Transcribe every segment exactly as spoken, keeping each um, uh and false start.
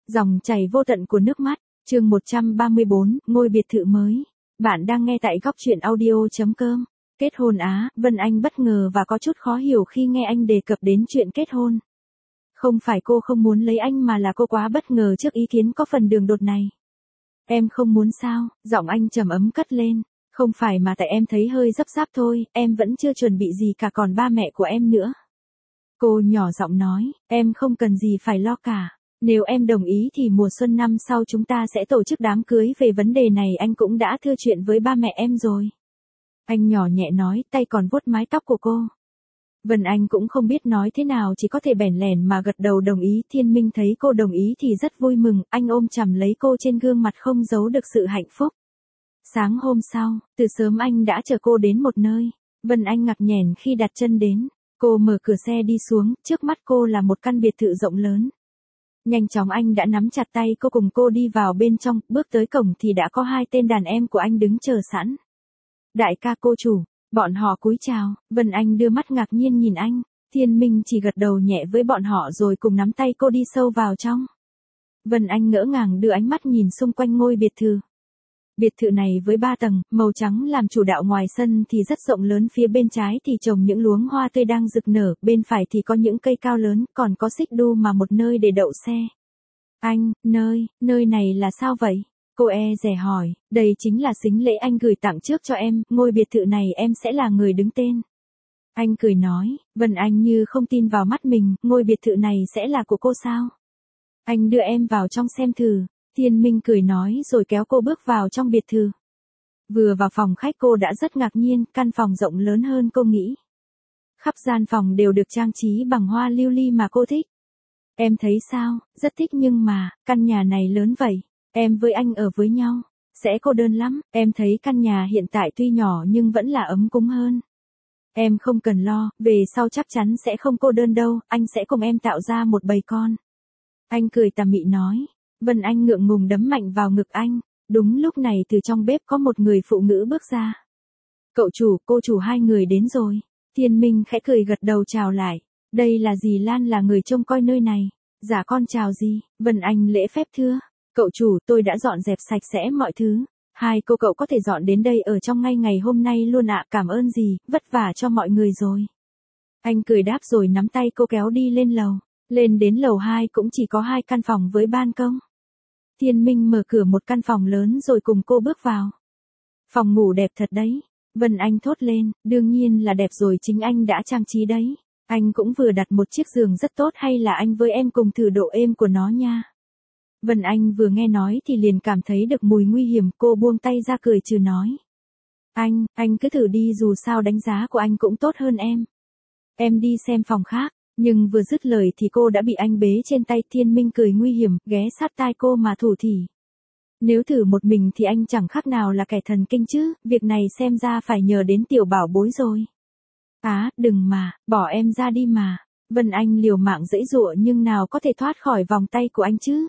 Dòng chảy vô tận của nước mắt, chương một trăm ba mươi bốn, ngôi biệt thự mới. Bạn đang nghe tại góc truyện audio.com. Kết hôn á, Vân Anh bất ngờ và có chút khó hiểu khi nghe anh đề cập đến chuyện kết hôn. Không phải cô không muốn lấy anh mà là cô quá bất ngờ trước ý kiến có phần đường đột này. Em không muốn sao, giọng anh trầm ấm cất lên. Không phải mà tại em thấy hơi dấp dáp thôi, em vẫn chưa chuẩn bị gì cả còn ba mẹ của em nữa. Cô nhỏ giọng nói, em không cần gì phải lo cả. Nếu em đồng ý thì mùa xuân năm sau chúng ta sẽ tổ chức đám cưới, về vấn đề này anh cũng đã thưa chuyện với ba mẹ em rồi. Anh nhỏ nhẹ nói, tay còn vuốt mái tóc của cô. Vân Anh cũng không biết nói thế nào, chỉ có thể bẽn lẽn mà gật đầu đồng ý. Thiên Minh thấy cô đồng ý thì rất vui mừng, anh ôm chầm lấy cô trên gương mặt không giấu được sự hạnh phúc. Sáng hôm sau, từ sớm anh đã chờ cô đến một nơi. Vân Anh ngạc nhèn khi đặt chân đến. Cô mở cửa xe đi xuống, trước mắt cô là một căn biệt thự rộng lớn. Nhanh chóng anh đã nắm chặt tay cô cùng cô đi vào bên trong, bước tới cổng thì đã có hai tên đàn em của anh đứng chờ sẵn. Đại ca cô chủ, bọn họ cúi chào, Vân Anh đưa mắt ngạc nhiên nhìn anh, Thiên Minh chỉ gật đầu nhẹ với bọn họ rồi cùng nắm tay cô đi sâu vào trong. Vân Anh ngỡ ngàng đưa ánh mắt nhìn xung quanh ngôi biệt thự. Biệt thự này với ba tầng, màu trắng làm chủ đạo, ngoài sân thì rất rộng lớn, phía bên trái thì trồng những luống hoa tươi đang rực nở, bên phải thì có những cây cao lớn, còn có xích đu mà một nơi để đậu xe. Anh, nơi, nơi này là sao vậy? Cô e dè hỏi, đây chính là sính lễ anh gửi tặng trước cho em, ngôi biệt thự này em sẽ là người đứng tên. Anh cười nói, Vân Anh như không tin vào mắt mình, ngôi biệt thự này sẽ là của cô sao? Anh đưa em vào trong xem thử. Thiên Minh cười nói rồi kéo cô bước vào trong biệt thự. Vừa vào phòng khách cô đã rất ngạc nhiên, căn phòng rộng lớn hơn cô nghĩ. Khắp gian phòng đều được trang trí bằng hoa lưu ly mà cô thích. Em thấy sao? Rất thích, nhưng mà, căn nhà này lớn vậy, em với anh ở với nhau, sẽ cô đơn lắm. Em thấy căn nhà hiện tại tuy nhỏ nhưng vẫn là ấm cúng hơn. Em không cần lo, về sau chắc chắn sẽ không cô đơn đâu, anh sẽ cùng em tạo ra một bầy con. Anh cười tà mị nói. Vân Anh ngượng ngùng đấm mạnh vào ngực anh. Đúng lúc này từ trong bếp có một người phụ nữ bước ra. Cậu chủ, cô chủ, hai người đến rồi. Thiên Minh khẽ cười gật đầu chào lại. Đây là dì Lan, là người trông coi nơi này. Dạ con chào dì. Vân Anh lễ phép thưa. Cậu chủ, tôi đã dọn dẹp sạch sẽ mọi thứ. Hai cô cậu có thể dọn đến đây ở trong ngay ngày hôm nay luôn ạ. Cảm ơn dì, vất vả cho mọi người rồi. Anh cười đáp rồi nắm tay cô kéo đi lên lầu. Lên đến lầu hai cũng chỉ có hai căn phòng với ban công. Thiên Minh mở cửa một căn phòng lớn rồi cùng cô bước vào. Phòng ngủ đẹp thật đấy. Vân Anh thốt lên, đương nhiên là đẹp rồi, chính anh đã trang trí đấy. Anh cũng vừa đặt một chiếc giường rất tốt, hay là anh với em cùng thử độ êm của nó nha. Vân Anh vừa nghe nói thì liền cảm thấy được mùi nguy hiểm, cô buông tay ra cười trừ nói. Anh, anh cứ thử đi, dù sao đánh giá của anh cũng tốt hơn em. Em đi xem phòng khác. Nhưng vừa dứt lời thì cô đã bị anh bế trên tay. Thiên Minh cười nguy hiểm, ghé sát tai cô mà thủ thỉ. Nếu thử một mình thì anh chẳng khác nào là kẻ thần kinh chứ, việc này xem ra phải nhờ đến tiểu bảo bối rồi. Á, đừng mà, bỏ em ra đi mà. Vân Anh liều mạng giãy giụa nhưng nào có thể thoát khỏi vòng tay của anh chứ.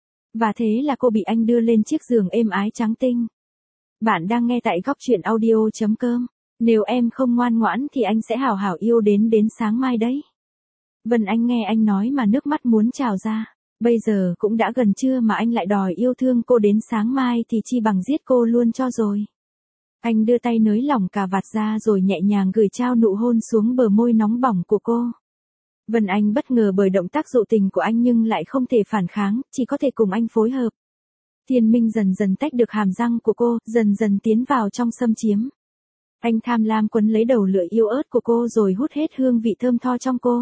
Và thế là cô bị anh đưa lên chiếc giường êm ái trắng tinh. Bạn đang nghe tại góc truyện audio.com. Nếu em không ngoan ngoãn thì anh sẽ hảo hảo yêu đến đến sáng mai đấy. Vân Anh nghe anh nói mà nước mắt muốn trào ra. Bây giờ cũng đã gần trưa mà anh lại đòi yêu thương cô đến sáng mai thì chi bằng giết cô luôn cho rồi. Anh đưa tay nới lỏng cà vạt ra rồi nhẹ nhàng gửi trao nụ hôn xuống bờ môi nóng bỏng của cô. Vân Anh bất ngờ bởi động tác dụ tình của anh nhưng lại không thể phản kháng, chỉ có thể cùng anh phối hợp. Thiên Minh dần dần tách được hàm răng của cô, dần dần tiến vào trong xâm chiếm. Anh tham lam quấn lấy đầu lưỡi yếu ớt của cô rồi hút hết hương vị thơm tho trong cô.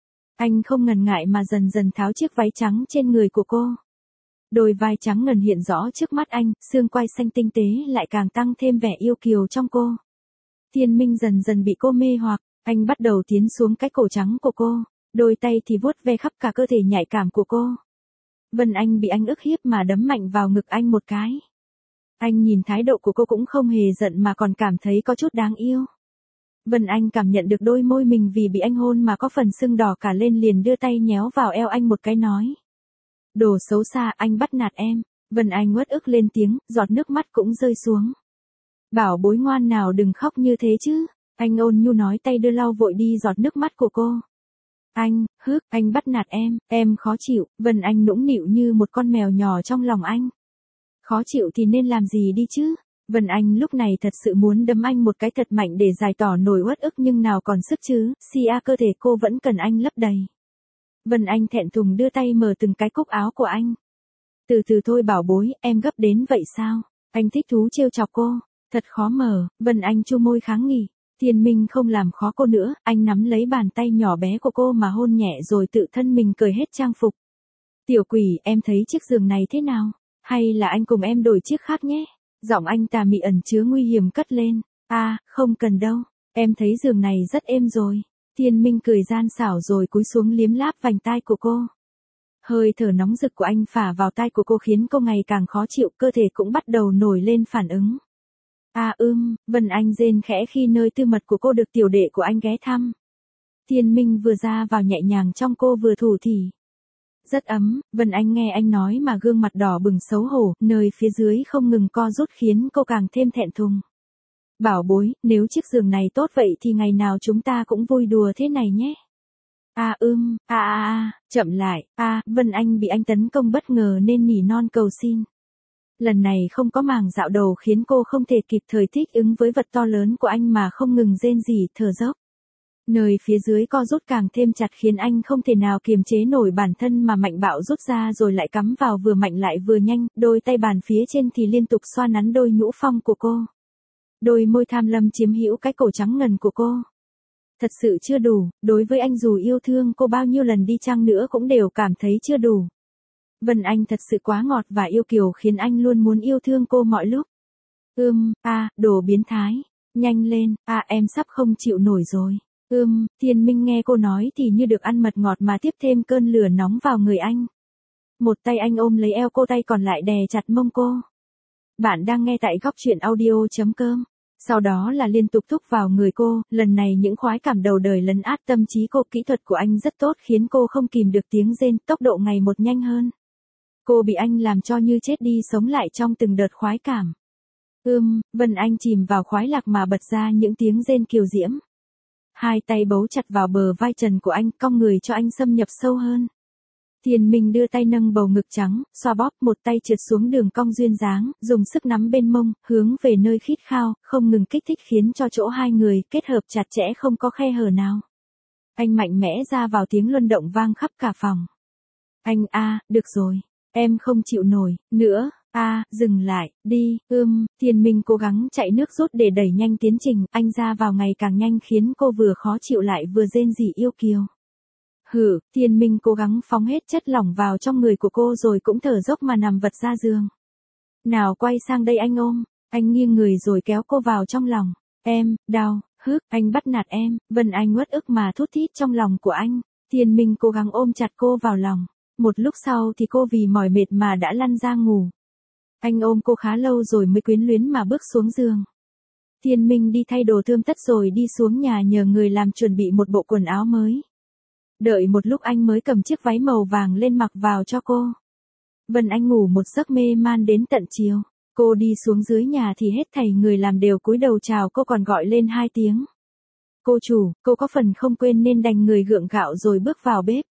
Anh không ngần ngại mà dần dần tháo chiếc váy trắng trên người của cô. Đôi vai trắng ngần hiện rõ trước mắt anh, xương quai xanh tinh tế lại càng tăng thêm vẻ yêu kiều trong cô. Thiên Minh dần dần bị cô mê hoặc, anh bắt đầu tiến xuống cái cổ trắng của cô, đôi tay thì vuốt ve khắp cả cơ thể nhạy cảm của cô. Vân Anh bị anh ức hiếp mà đấm mạnh vào ngực anh một cái. Anh nhìn thái độ của cô cũng không hề giận mà còn cảm thấy có chút đáng yêu. Vân Anh cảm nhận được đôi môi mình vì bị anh hôn mà có phần sưng đỏ cả lên, liền đưa tay nhéo vào eo anh một cái nói. Đồ xấu xa, anh bắt nạt em. Vân Anh uất ức lên tiếng, giọt nước mắt cũng rơi xuống. Bảo bối ngoan nào đừng khóc như thế chứ. Anh ôn nhu nói, tay đưa lau vội đi giọt nước mắt của cô. Anh, hức, anh bắt nạt em, em khó chịu, Vân Anh nũng nịu như một con mèo nhỏ trong lòng anh. Khó chịu thì nên làm gì đi chứ? Vân Anh lúc này thật sự muốn đấm anh một cái thật mạnh để giải tỏ nỗi uất ức nhưng nào còn sức chứ, si a cơ thể cô vẫn cần anh lấp đầy. Vân Anh thẹn thùng đưa tay mở từng cái cúc áo của anh. Từ từ thôi bảo bối, em gấp đến vậy sao? Anh thích thú trêu chọc cô. Thật khó mở, Vân Anh chu môi kháng nghị. Thiên Minh không làm khó cô nữa, anh nắm lấy bàn tay nhỏ bé của cô mà hôn nhẹ rồi tự thân mình cởi hết trang phục. Tiểu quỷ, em thấy chiếc giường này thế nào? Hay là anh cùng em đổi chiếc khác nhé? Giọng anh tà mị ẩn chứa nguy hiểm cất lên. À, không cần đâu, em thấy giường này rất êm rồi. Thiên Minh cười gian xảo rồi cúi xuống liếm láp vành tai của cô. Hơi thở nóng rực của anh phả vào tai của cô khiến cô ngày càng khó chịu, cơ thể cũng bắt đầu nổi lên phản ứng. À ưm, Vân Anh rên khẽ khi nơi tư mật của cô được tiểu đệ của anh ghé thăm. Thiên Minh vừa ra vào nhẹ nhàng trong cô vừa thủ thỉ. Rất ấm, Vân Anh nghe anh nói mà gương mặt đỏ bừng xấu hổ, nơi phía dưới không ngừng co rút khiến cô càng thêm thẹn thùng. Bảo bối, nếu chiếc giường này tốt vậy thì ngày nào chúng ta cũng vui đùa thế này nhé. À ưm, à à à, chậm lại, à, Vân Anh bị anh tấn công bất ngờ nên nỉ non cầu xin. Lần này không có màng dạo đầu khiến cô không thể kịp thời thích ứng với vật to lớn của anh mà không ngừng rên rỉ, thở dốc. Nơi phía dưới co rút càng thêm chặt khiến anh không thể nào kiềm chế nổi bản thân mà mạnh bạo rút ra rồi lại cắm vào vừa mạnh lại vừa nhanh, đôi tay bàn phía trên thì liên tục xoa nắn đôi nhũ phong của cô. Đôi môi tham lam chiếm hữu cái cổ trắng ngần của cô. Thật sự chưa đủ, đối với anh dù yêu thương cô bao nhiêu lần đi chăng nữa cũng đều cảm thấy chưa đủ. Vân Anh thật sự quá ngọt và yêu kiều khiến anh luôn muốn yêu thương cô mọi lúc. Ưm, a, à, đồ biến thái. Nhanh lên, a à, em sắp không chịu nổi rồi. Ưm, Thiên Minh nghe cô nói thì như được ăn mật ngọt mà tiếp thêm cơn lửa nóng vào người anh. Một tay anh ôm lấy eo cô, tay còn lại đè chặt mông cô. Bạn đang nghe tại góc truyện audio chấm com. Sau đó là liên tục thúc vào người cô, lần này những khoái cảm đầu đời lấn át tâm trí cô. Kỹ thuật của anh rất tốt khiến cô không kìm được tiếng rên, tốc độ ngày một nhanh hơn. Cô bị anh làm cho như chết đi sống lại trong từng đợt khoái cảm. Ưm, Vân Anh chìm vào khoái lạc mà bật ra những tiếng rên kiều diễm. Hai tay bấu chặt vào bờ vai trần của anh, cong người cho anh xâm nhập sâu hơn. Thiên Minh đưa tay nâng bầu ngực trắng, xoa bóp, một tay trượt xuống đường cong duyên dáng, dùng sức nắm bên mông, hướng về nơi khít khao, không ngừng kích thích khiến cho chỗ hai người kết hợp chặt chẽ không có khe hở nào. Anh mạnh mẽ ra vào, tiếng luân động vang khắp cả phòng. Anh a, à, được rồi, em không chịu nổi nữa. A, à, dừng lại, đi, ưm, Thiên Minh cố gắng chạy nước rút để đẩy nhanh tiến trình, anh ra vào ngày càng nhanh khiến cô vừa khó chịu lại vừa rên rỉ yêu kiều. Hử, Thiên Minh cố gắng phóng hết chất lỏng vào trong người của cô rồi cũng thở dốc mà nằm vật ra giường. Nào quay sang đây anh ôm, anh nghiêng người rồi kéo cô vào trong lòng. Em, đau, hức, anh bắt nạt em, Vân Anh uất ức mà thút thít trong lòng của anh. Thiên Minh cố gắng ôm chặt cô vào lòng. Một lúc sau thì cô vì mỏi mệt mà đã lăn ra ngủ. Anh ôm cô khá lâu rồi mới quyến luyến mà bước xuống giường. Thiên Minh đi thay đồ tươm tất rồi đi xuống nhà nhờ người làm chuẩn bị một bộ quần áo mới. Đợi một lúc anh mới cầm chiếc váy màu vàng lên mặc vào cho cô. Vân Anh ngủ một giấc mê man đến tận chiều. Cô đi xuống dưới nhà thì hết thảy người làm đều cúi đầu chào cô, còn gọi lên hai tiếng. Cô chủ, cô có phần không quên nên đành người gượng gạo rồi bước vào bếp.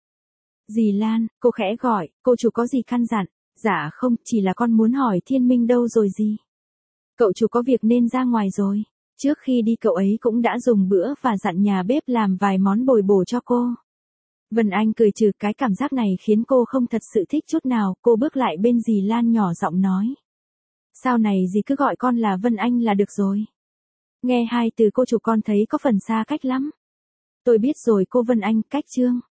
Dì Lan, cô khẽ gọi, cô chủ có gì căn dặn? Dạ không, chỉ là con muốn hỏi Thiên Minh đâu rồi gì. Cậu chủ có việc nên ra ngoài rồi. Trước khi đi cậu ấy cũng đã dùng bữa và dặn nhà bếp làm vài món bồi bổ cho cô. Vân Anh cười trừ, cái cảm giác này khiến cô không thật sự thích chút nào. Cô bước lại bên dì Lan nhỏ giọng nói. Sau này dì cứ gọi con là Vân Anh là được rồi. Nghe hai từ cô chủ con thấy có phần xa cách lắm. Tôi biết rồi cô Vân Anh, cách chương.